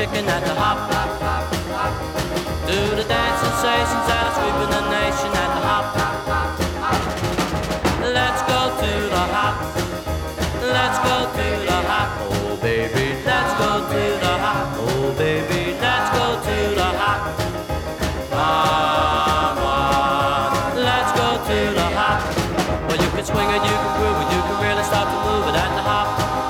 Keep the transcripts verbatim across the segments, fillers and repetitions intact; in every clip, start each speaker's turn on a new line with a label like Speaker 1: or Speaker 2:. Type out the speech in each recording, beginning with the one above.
Speaker 1: kicking at the hop. Do the dance sensations that are sweeping the nation at the hop. Let's go to the hop. Let's go to the hop. Oh baby, let's go to the hop. Oh baby, let's go to the hop. Come on, let's go to the hop. Well, you can swing it, you can groove it, you can really start to move it at the hop.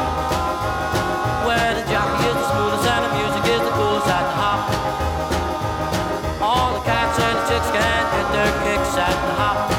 Speaker 1: Where the jockey is the smoothest and the music is the coolest at the hop. All the cats and the chicks can get their kicks at the hop.